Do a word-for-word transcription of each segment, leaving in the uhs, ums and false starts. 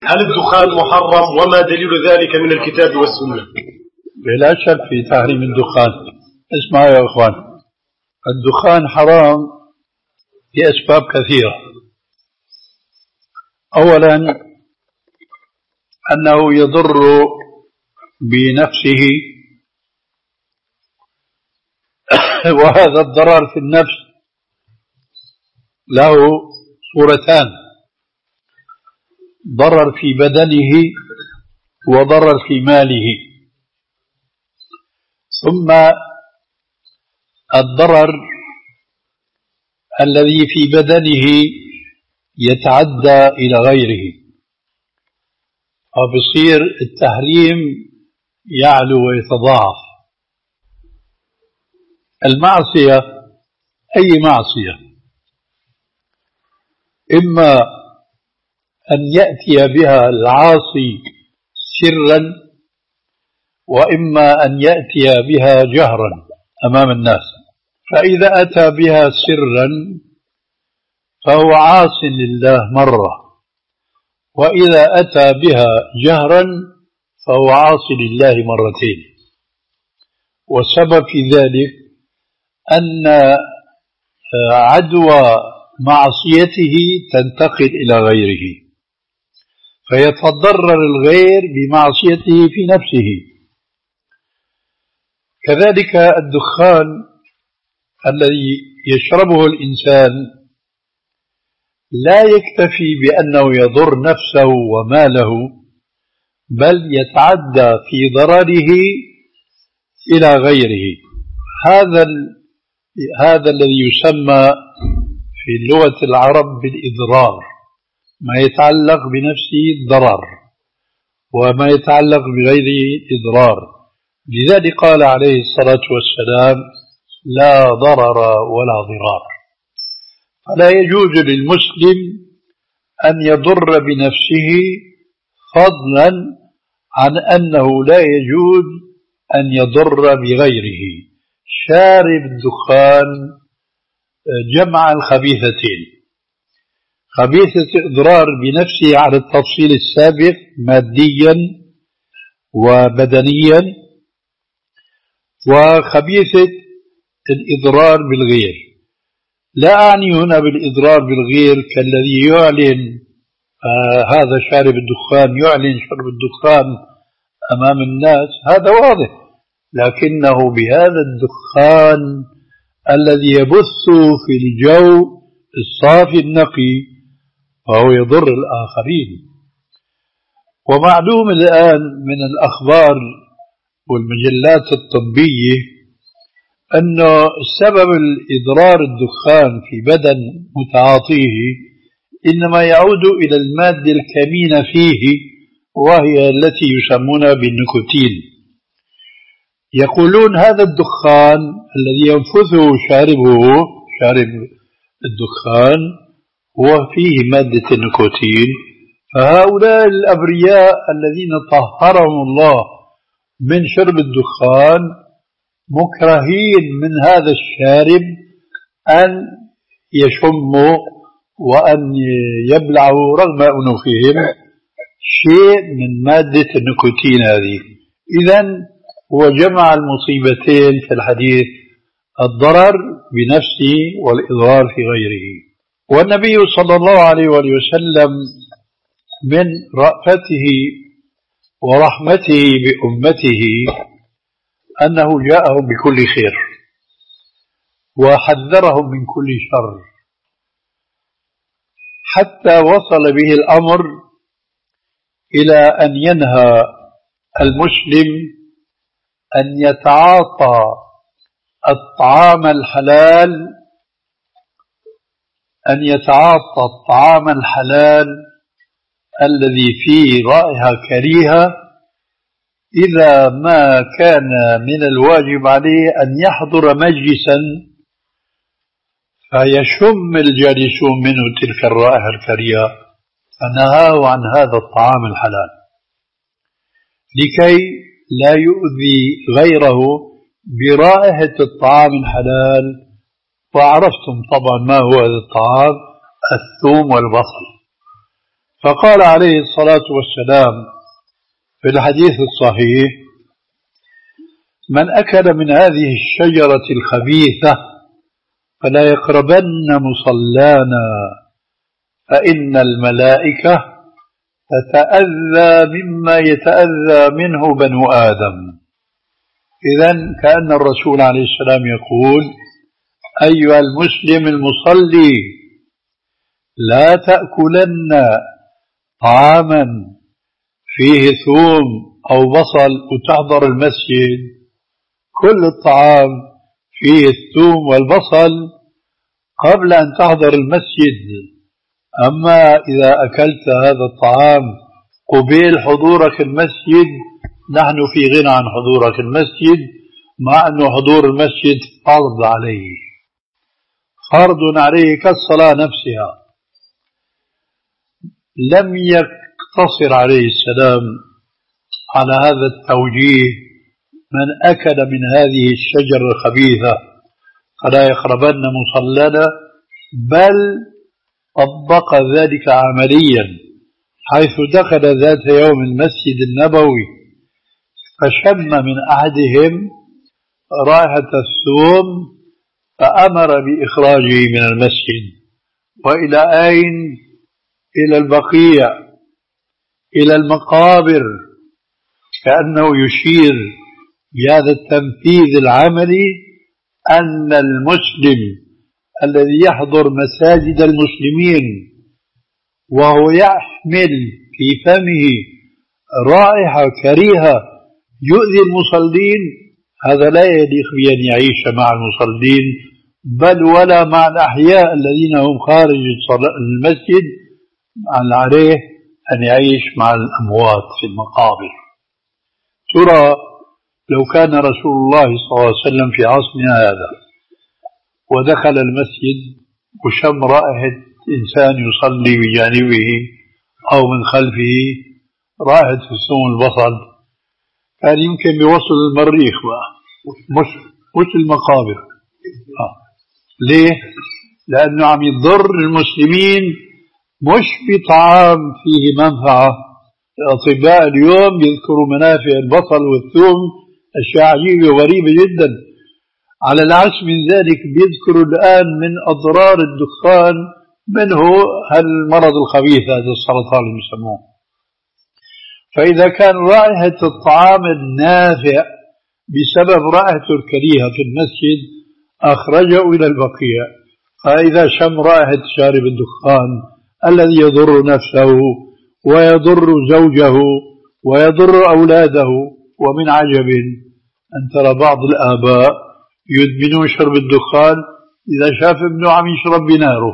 هل الدخان محرم وما دليل ذلك من الكتاب والسنة؟ بلا شك في تحريم الدخان. اسمعوا يا أخوان، الدخان حرام لأسباب كثيرة. أولا أنه يضر بنفسه، وهذا الضرر في النفس له صورتان: ضرر في بدنه وضرر في ماله. ثم الضرر الذي في بدنه يتعدى إلى غيره، فبصير التحريم يعلو ويتضاعف. المعصية أي معصية، إما أن يأتي بها العاصي سرا، وإما أن يأتي بها جهرا أمام الناس. فإذا أتى بها سرا فهو عاص لله مرة، وإذا أتى بها جهرا فهو عاص لله مرتين. والسبب في ذلك أن عدوى معصيته تنتقل إلى غيره، فيتضرر الغير بمعصيته في نفسه. كذلك الدخان الذي يشربه الإنسان لا يكتفي بأنه يضر نفسه وماله، بل يتعدى في ضرره إلى غيره. هذا هذا الذي يسمى في لغة العرب بالإضرار، ما يتعلق بنفسه ضرر وما يتعلق بغيره إضرار. لذلك قال عليه الصلاة والسلام: لا ضرر ولا ضرار. فلا يجوز للمسلم أن يضر بنفسه، فضلا عن أنه لا يجوز أن يضر بغيره. شارب الدخان جمع الخبيثتين: خبيثة إضرار بنفسه على التفصيل السابق ماديا وبدنيا، وخبيثة الإضرار بالغير. لا أعني هنا بالإضرار بالغير كالذي يعلن آه هذا شارب الدخان، يعلن شرب الدخان أمام الناس، هذا واضح، لكنه بهذا الدخان الذي يبث في الجو الصافي النقي فهو يضر الآخرين. ومعلوم الآن من الأخبار والمجلات الطبية أن سبب الإضرار الدخان في بدن متعاطيه إنما يعود إلى المادة الكمينة فيه، وهي التي يسمونها بالنيكوتين. يقولون هذا الدخان الذي ينفثه شاربه شارب الدخان هو فيه مادة النيكوتين، فهؤلاء الأبرياء الذين طهرهم الله من شرب الدخان مكرهين من هذا الشارب أن يشموا وأن يبلعوا رغم أنوفهم شيء من مادة النيكوتين هذه. إذن هو جمع المصيبتين في الحديث: الضرر بنفسه والإضرار في غيره. والنبي صلى الله عليه وآله وسلم من رأفته ورحمته بأمته أنه جاءهم بكل خير وحذرهم من كل شر، حتى وصل به الأمر إلى أن ينهى المسلم أن يتعاطى الطعام الحلال أن يتعاطى الطعام الحلال الذي فيه رائحة كريهة إذا ما كان من الواجب عليه أن يحضر مجلسا فيشم الجالسون منه تلك الرائحة الكريهة، فنهاه عن هذا الطعام الحلال لكي لا يؤذي غيره برائحة الطعام الحلال. وعرفتم طبعا ما هو هذا الطعام: الثوم والبصل. فقال عليه الصلاة والسلام في الحديث الصحيح: من أكل من هذه الشجرة الخبيثة فلا يقربن مصلانا فإن الملائكة تتأذى مما يتأذى منه بنو آدم. إذن كأن الرسول عليه السلام يقول: أيها المسلم المصلي، لا تأكلن طعاما فيه ثوم أو بصل وتحضر المسجد. كل الطعام فيه الثوم والبصل قبل أن تحضر المسجد. أما إذا أكلت هذا الطعام قبيل حضورك المسجد، نحن في غنى عن حضورك المسجد، مع أن حضور المسجد فرض عليه، فرض عليه كالصلاة نفسها. لم يقتصر عليه السلام على هذا التوجيه: من أكل من هذه الشجرة الخبيثة فلا يقربن مصلنا، بل طبق ذلك عمليا، حيث دخل ذات يوم المسجد النبوي فشم من أحدهم رائحة الثوم فأمر بإخراجه من المسجد. وإلى أين؟ إلى البقيع، إلى المقابر، كأنه يشير بهذا التنفيذ العملي أن المسلم الذي يحضر مساجد المسلمين وهو يحمل في فمه رائحة كريهة يؤذي المصلين، هذا لا يليق بأن يعيش مع المصلين، بل ولا مع الأحياء الذين هم خارج المسجد، عليه أن يعيش مع الأموات في المقابر. ترى لو كان رسول الله صلى الله عليه وسلم في عصرنا هذا ودخل المسجد وشم رائحة إنسان يصلي بجانبه أو من خلفه رائحة الثوم البصل، كان يمكن بيوصل المريخ بقى، مش مش المقابر. آه. ليه؟ لأنه عم يضر المسلمين مش بطعام فيه منفعة. الأطباء اليوم يذكروا منافع البصل والثوم، أشياء عجيبة وغريبة جدا. على العكس من ذلك بيذكروا الآن من أضرار الدخان، منه هالمرض الخبيث هذا السرطان اللي يسموه. فإذا كان رائحة الطعام النافع بسبب رائحته الكريهة في المسجد أخرجه إلى البقيع، فإذا شم رائحة شارب الدخان الذي يضر نفسه ويضر زوجه ويضر أولاده، ومن عجب أن ترى بعض الآباء يدمنون شرب الدخان إذا شاف ابنه عم يشرب بناره.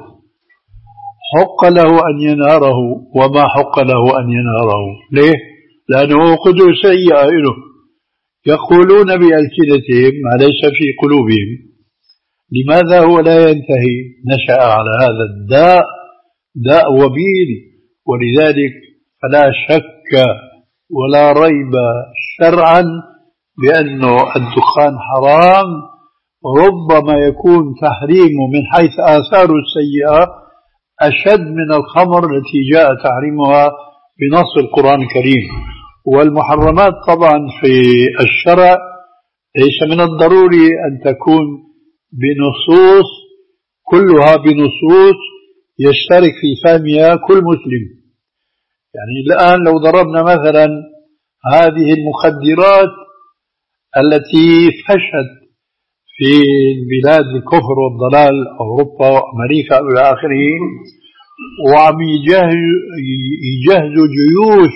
حق له أن ينهره وما حق له أن ينهره. ليه؟ لأنه قدوة سيئة له. يقولون بألسنتهم ما ليس في قلوبهم. لماذا هو لا ينتهي؟ نشأ على هذا الداء، داء وبيل. ولذلك فلا شك ولا ريب شرعا بأن الدخان حرام، ربما يكون تحريمه من حيث آثاره السيئة أشد من الخمر التي جاء تحريمها بنص القرآن الكريم. والمحرمات طبعا في الشرع ليس من الضروري أن تكون بنصوص، كلها بنصوص يشترك في فهمها كل مسلم. يعني الآن لو ضربنا مثلا هذه المخدرات التي فشت في بلاد الكفر والضلال، أوروبا وأمريكا إلى آخره، وعم يجهزوا جيوش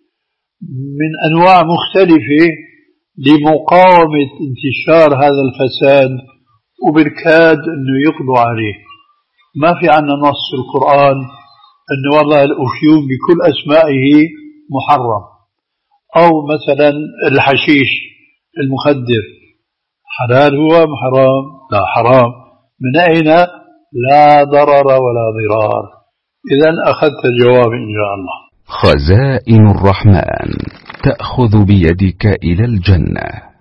من أنواع مختلفة لمقاومة انتشار هذا الفساد، وبالكاد أنه يقضوا عليه. ما في عنا نص القرآن أنه والله الأفيون بكل أسمائه محرم، أو مثلا الحشيش المخدر حلال هو أم حرام؟ لا، حرام. من أين؟ لا ضرر ولا ضرار. إذن أخذت جواب إن شاء الله. خزائن الرحمن تأخذ بيدك إلى الجنة.